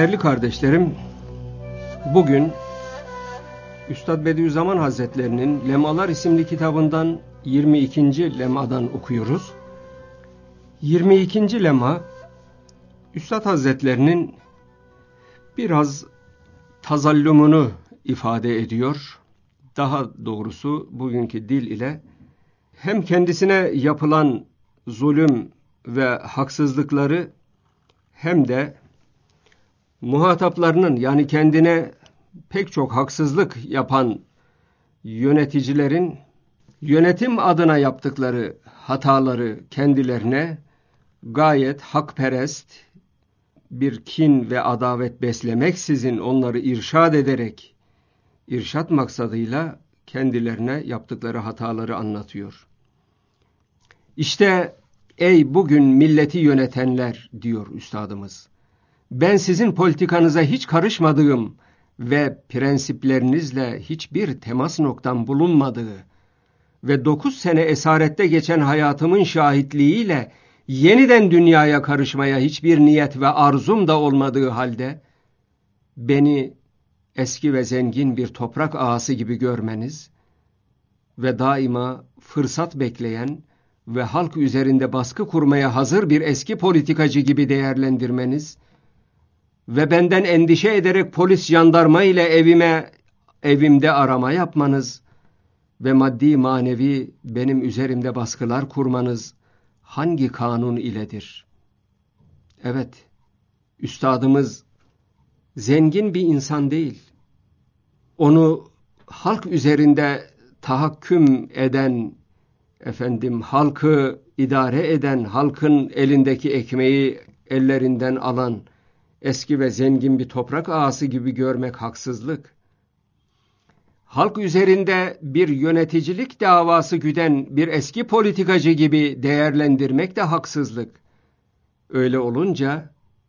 Değerli kardeşlerim, bugün Üstad Bediüzzaman Hazretlerinin Lemalar isimli kitabından 22. lemadan okuyoruz. 22. lema, Üstad Hazretlerinin biraz tazallumunu ifade ediyor. Daha doğrusu bugünkü dil ile hem kendisine yapılan zulüm ve haksızlıkları hem de muhataplarının, yani kendine pek çok haksızlık yapan yöneticilerin yönetim adına yaptıkları hataları kendilerine gayet hakperest bir kin ve adavet beslemeksizin onları irşad ederek, irşad maksadıyla kendilerine yaptıkları hataları anlatıyor. İşte ey bugün milleti yönetenler, diyor üstadımız, ben sizin politikanıza hiç karışmadığım ve prensiplerinizle hiçbir temas noktam bulunmadığı ve 9 sene esarette geçen hayatımın şahitliğiyle yeniden dünyaya karışmaya hiçbir niyet ve arzum da olmadığı halde beni eski ve zengin bir toprak ağası gibi görmeniz ve daima fırsat bekleyen ve halk üzerinde baskı kurmaya hazır bir eski politikacı gibi değerlendirmeniz ve benden endişe ederek polis jandarma ile evimde arama yapmanız ve maddi manevi benim üzerimde baskılar kurmanız hangi kanun iledir? Evet, üstadımız zengin bir insan değil. Onu halk üzerinde tahakküm eden, halkı idare eden, halkın elindeki ekmeği ellerinden alan eski ve zengin bir toprak ağası gibi görmek haksızlık. Halk üzerinde bir yöneticilik davası güden bir eski politikacı gibi değerlendirmek de haksızlık. Öyle olunca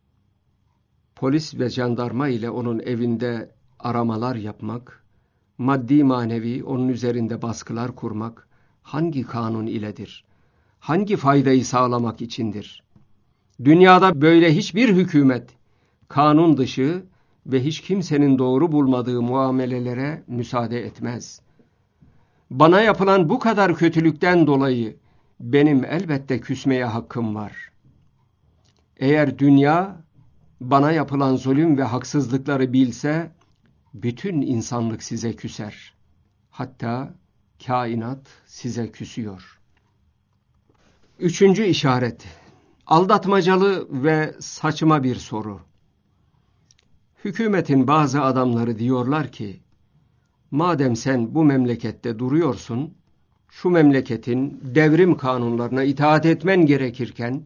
polis ve jandarma ile onun evinde aramalar yapmak, maddi manevi onun üzerinde baskılar kurmak hangi kanun iledir? Hangi faydayı sağlamak içindir? Dünyada böyle hiçbir hükümet kanun dışı ve hiç kimsenin doğru bulmadığı muamelelere müsaade etmez. Bana yapılan bu kadar kötülükten dolayı benim elbette küsmeye hakkım var. Eğer dünya bana yapılan zulüm ve haksızlıkları bilse, bütün insanlık size küser. Hatta kainat size küsüyor. 3. işaret, aldatmacalı ve saçma bir soru. Hükümetin bazı adamları diyorlar ki, madem sen bu memlekette duruyorsun, şu memleketin devrim kanunlarına itaat etmen gerekirken,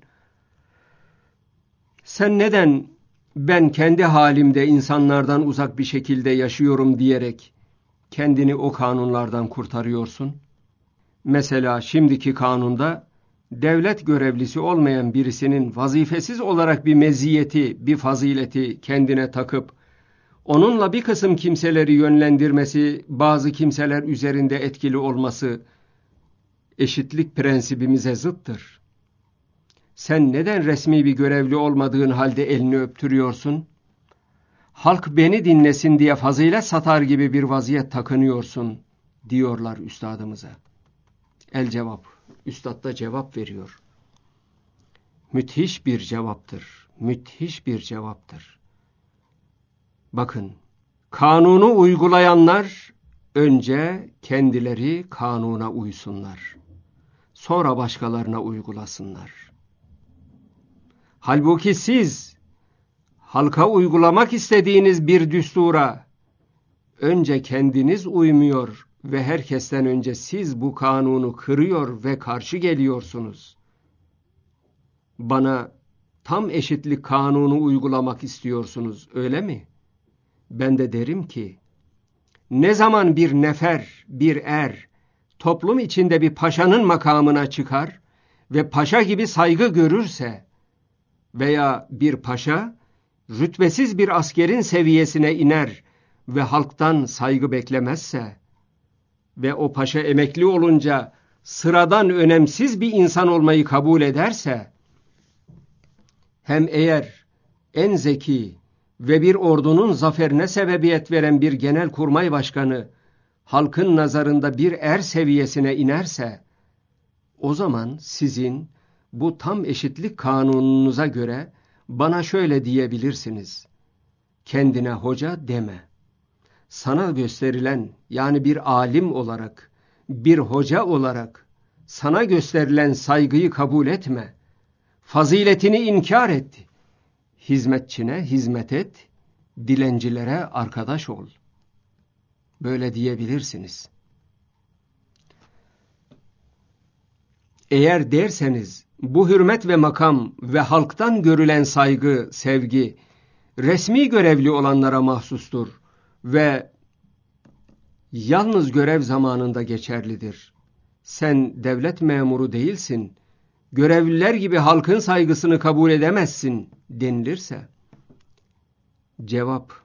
sen neden ben kendi halimde insanlardan uzak bir şekilde yaşıyorum diyerek kendini o kanunlardan kurtarıyorsun? Mesela şimdiki kanunda devlet görevlisi olmayan birisinin vazifesiz olarak bir meziyeti, bir fazileti kendine takıp onunla bir kısım kimseleri yönlendirmesi, bazı kimseler üzerinde etkili olması eşitlik prensibimize zıttır. Sen neden resmi bir görevli olmadığın halde elini öptürüyorsun? Halk beni dinlesin diye fazilet satar gibi bir vaziyet takınıyorsun, diyorlar üstadımıza. El cevap. Üstad da cevap veriyor. Müthiş bir cevaptır. Müthiş bir cevaptır. Bakın, kanunu uygulayanlar önce kendileri kanuna uysunlar. Sonra başkalarına uygulasınlar. Halbuki siz halka uygulamak istediğiniz bir düstura önce kendiniz uymuyor ve herkesten önce siz bu kanunu kırıyor ve karşı geliyorsunuz. Bana tam eşitlik kanunu uygulamak istiyorsunuz, öyle mi? Ben de derim ki, ne zaman bir nefer, bir er, toplum içinde bir paşanın makamına çıkar ve paşa gibi saygı görürse veya bir paşa rütbesiz bir askerin seviyesine iner ve halktan saygı beklemezse ve o paşa emekli olunca sıradan önemsiz bir insan olmayı kabul ederse, hem eğer en zeki ve bir ordunun zaferine sebebiyet veren bir genelkurmay başkanı halkın nazarında bir er seviyesine inerse, o zaman sizin bu tam eşitlik kanununuza göre bana şöyle diyebilirsiniz: kendine hoca deme. Sana gösterilen, yani bir alim olarak, bir hoca olarak sana gösterilen saygıyı kabul etme. Faziletini inkar et. Hizmetçine hizmet et. Dilencilere arkadaş ol. Böyle diyebilirsiniz. Eğer derseniz bu hürmet ve makam ve halktan görülen saygı, sevgi resmi görevli olanlara mahsustur ve yalnız görev zamanında geçerlidir. Sen devlet memuru değilsin, görevliler gibi halkın saygısını kabul edemezsin denilirse, cevap: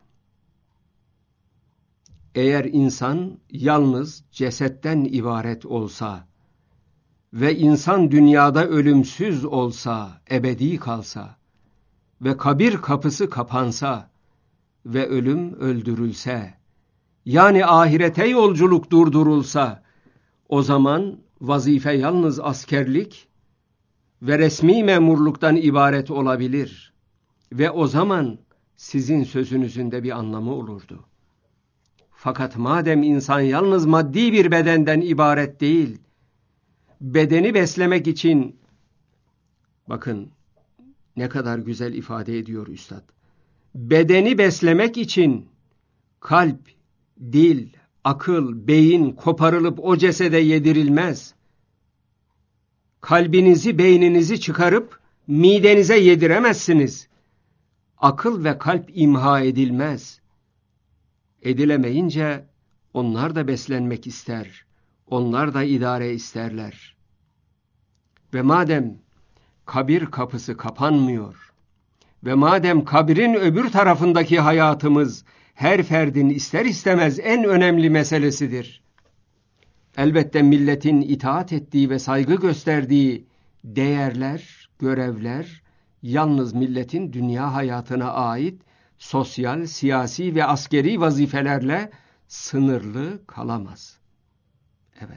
eğer insan yalnız cesetten ibaret olsa ve insan dünyada ölümsüz olsa, ebedi kalsa ve kabir kapısı kapansa ve ölüm öldürülse, yani ahirete yolculuk durdurulsa, o zaman vazife yalnız askerlik ve resmi memurluktan ibaret olabilir ve o zaman sizin sözünüzün de bir anlamı olurdu. Fakat madem insan yalnız maddi bir bedenden ibaret değil, bedeni beslemek için, bakın ne kadar güzel ifade ediyor üstad, bedeni beslemek için kalp, dil, akıl, beyin koparılıp o cesede yedirilmez. Kalbinizi, beyninizi çıkarıp midenize yediremezsiniz. Akıl ve kalp imha edilmez. Edilemeyince onlar da beslenmek ister. Onlar da idare isterler. Ve madem kabir kapısı kapanmıyor ve madem kabrin öbür tarafındaki hayatımız her ferdin ister istemez en önemli meselesidir, elbette milletin itaat ettiği ve saygı gösterdiği değerler, görevler yalnız milletin dünya hayatına ait sosyal, siyasi ve askeri vazifelerle sınırlı kalamaz. Evet.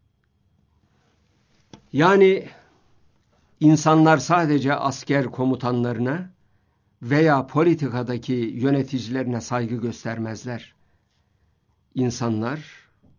Yani insanlar sadece asker komutanlarına veya politikadaki yöneticilerine saygı göstermezler. İnsanlar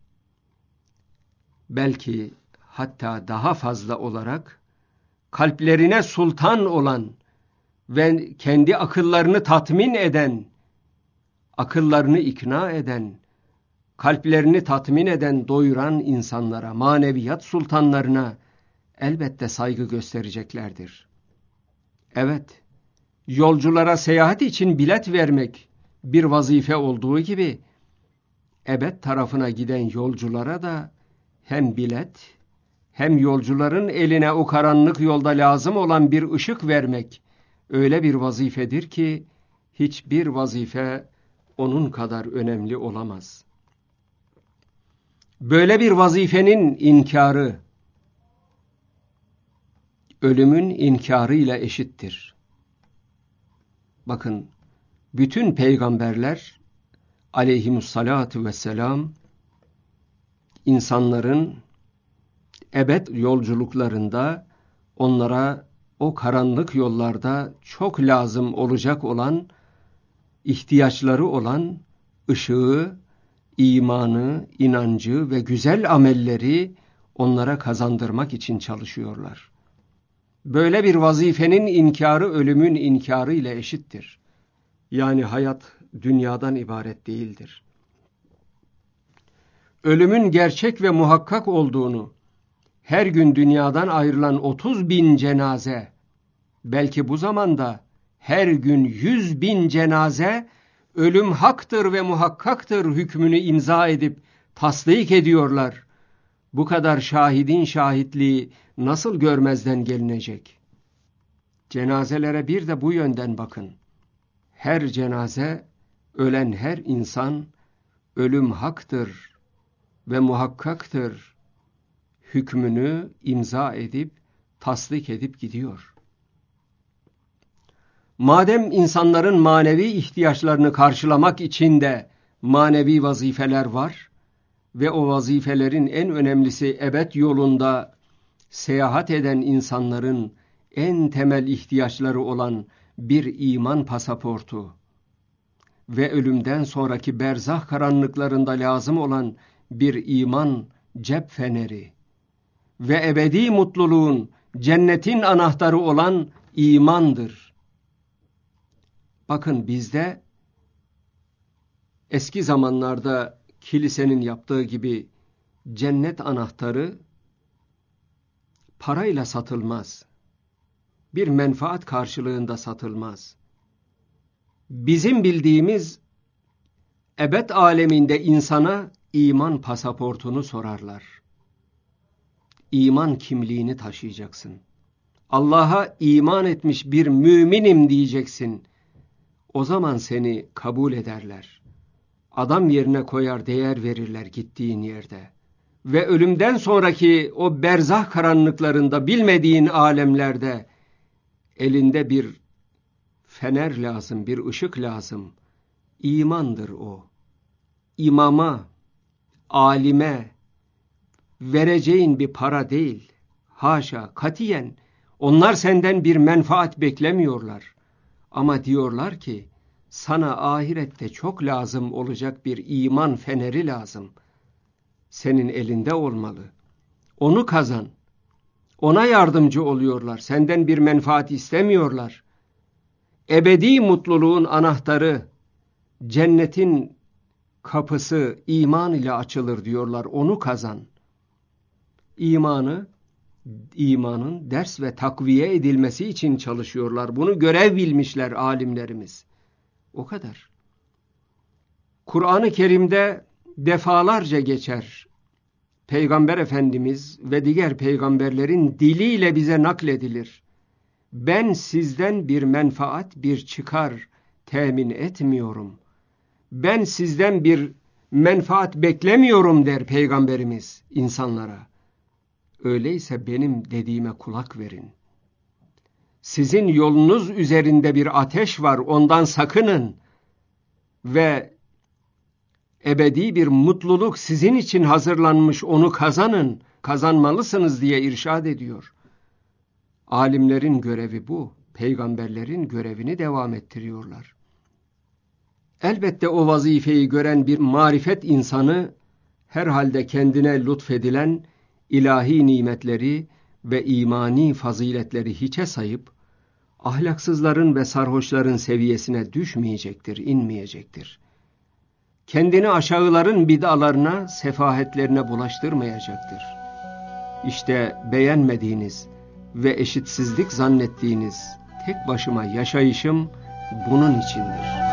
belki hatta daha fazla olarak kalplerine sultan olan ve kendi akıllarını tatmin eden, akıllarını ikna eden, kalplerini tatmin eden, doyuran insanlara, maneviyat sultanlarına elbette saygı göstereceklerdir. Evet, yolculara seyahat için bilet vermek bir vazife olduğu gibi, ebed tarafına giden yolculara da hem bilet, hem yolcuların eline o karanlık yolda lazım olan bir ışık vermek öyle bir vazifedir ki, hiçbir vazife onun kadar önemli olamaz. Böyle bir vazifenin inkarı, ölümün inkarıyla eşittir. Bakın, bütün peygamberler aleyhimussalatu vesselam, insanların ebed yolculuklarında onlara o karanlık yollarda çok lazım olacak olan, ihtiyaçları olan ışığı, imanı, inancı ve güzel amelleri onlara kazandırmak için çalışıyorlar. Böyle bir vazifenin inkarı ölümün inkarı ile eşittir. Yani hayat dünyadan ibaret değildir. Ölümün gerçek ve muhakkak olduğunu, her gün dünyadan ayrılan 30.000 cenaze, belki bu zamanda her gün 100.000 cenaze, ölüm haktır ve muhakkaktır hükmünü imza edip tasdik ediyorlar. Bu kadar şahidin şahitliği nasıl görmezden gelinecek? Cenazelere bir de bu yönden bakın. Her cenaze, ölen her insan, ölüm haktır ve muhakkaktır hükmünü imza edip, tasdik edip gidiyor. Madem insanların manevi ihtiyaçlarını karşılamak için de manevi vazifeler var ve o vazifelerin en önemlisi ebed yolunda seyahat eden insanların en temel ihtiyaçları olan bir iman pasaportu ve ölümden sonraki berzah karanlıklarında lazım olan bir iman cep feneri ve ebedi mutluluğun, cennetin anahtarı olan imandır. Bakın bizde eski zamanlarda kilisenin yaptığı gibi cennet anahtarı parayla satılmaz. Bir menfaat karşılığında satılmaz. Bizim bildiğimiz ebed aleminde insana iman pasaportunu sorarlar. İman kimliğini taşıyacaksın. Allah'a iman etmiş bir müminim diyeceksin. O zaman seni kabul ederler. Adam yerine koyar, değer verirler gittiğin yerde. Ve ölümden sonraki o berzah karanlıklarında, bilmediğin alemlerde elinde bir fener lazım, bir ışık lazım. İmandır o. İmama, alime vereceğin bir para değil. Haşa, katiyen. Onlar senden bir menfaat beklemiyorlar. Ama diyorlar ki, sana ahirette çok lazım olacak bir iman feneri lazım. Senin elinde olmalı. Onu kazan. Ona yardımcı oluyorlar. Senden bir menfaat istemiyorlar. Ebedi mutluluğun anahtarı, cennetin kapısı iman ile açılır diyorlar. Onu kazan. İmanın ders ve takviye edilmesi için çalışıyorlar. Bunu görev bilmişler alimlerimiz. O kadar. Kur'an-ı Kerim'de defalarca geçer. Peygamber Efendimiz ve diğer peygamberlerin diliyle bize nakledilir. Ben sizden bir menfaat, bir çıkar temin etmiyorum. Ben sizden bir menfaat beklemiyorum der Peygamberimiz insanlara. Öyleyse benim dediğime kulak verin. Sizin yolunuz üzerinde bir ateş var, ondan sakının. Ve ebedi bir mutluluk sizin için hazırlanmış, onu kazanın, kazanmalısınız diye irşad ediyor. Alimlerin görevi bu, peygamberlerin görevini devam ettiriyorlar. Elbette o vazifeyi gören bir marifet insanı, herhalde kendine lütfedilen ilahi nimetleri ve imani faziletleri hiçe sayıp, ahlaksızların ve sarhoşların seviyesine düşmeyecektir, inmeyecektir. Kendini aşağıların bid'alarına, sefahetlerine bulaştırmayacaktır. İşte beğenmediğiniz ve eşitsizlik zannettiğiniz tek başıma yaşayışım bunun içindir.